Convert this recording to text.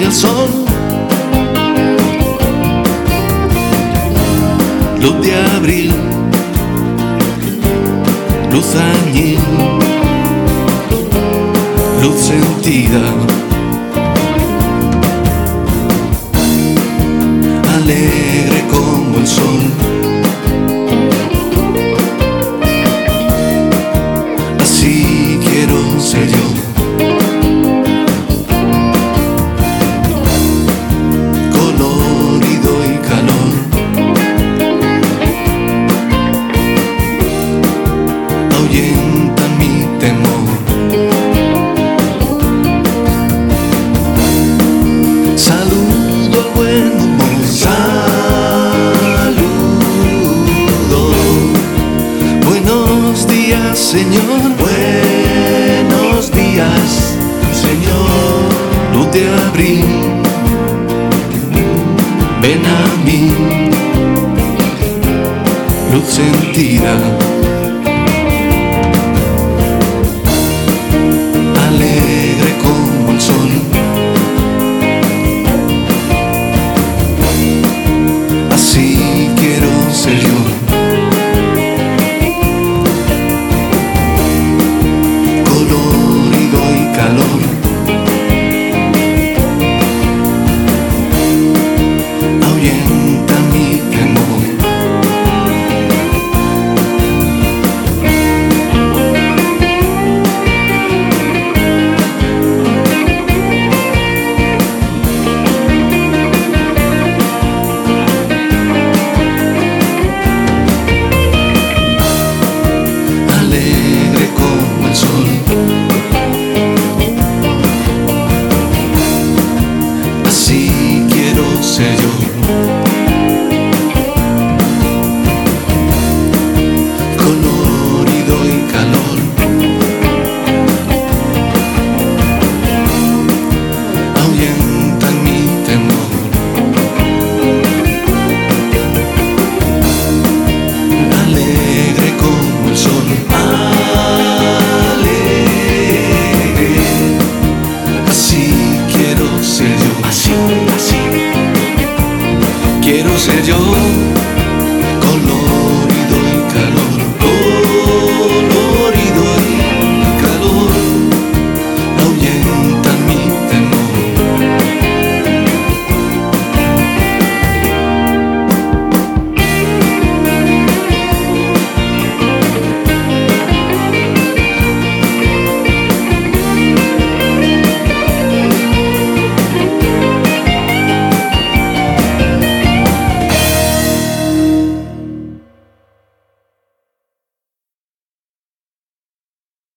el sol, luz de abril, luz añil, luz sentida, alegre como el sol. Así quiero ser yo. Colorido y calor, ahuyenta mi temor. Saludo al buen humor, saludo. Buenos días, Señor, buenos días, Señor. Luz de abril, ven a mí, luz sentida.